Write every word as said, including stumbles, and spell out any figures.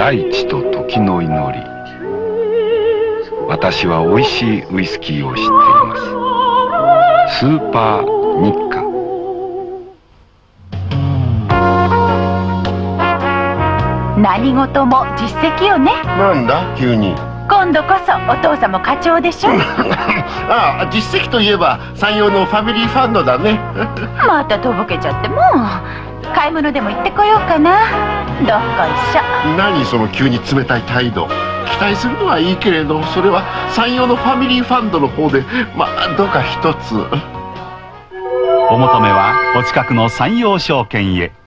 大地と時の祈り。私は美味しいウイスキーを知っています。スーパーニッカ。 何事も実績よね。 なんだ急に。 今度こそお父さんも課長でしょ。 ああ、実績といえば山陽のファミリーファンドだね。 またとぼけちゃってもう買い物でも行ってこようかな。どっこいしょ。 何その急に冷たい態度。期待するのはいいけれど、それは山陽のファミリーファンドの方で、まあどうか一つ。 お求めはお近くの山陽証券へ。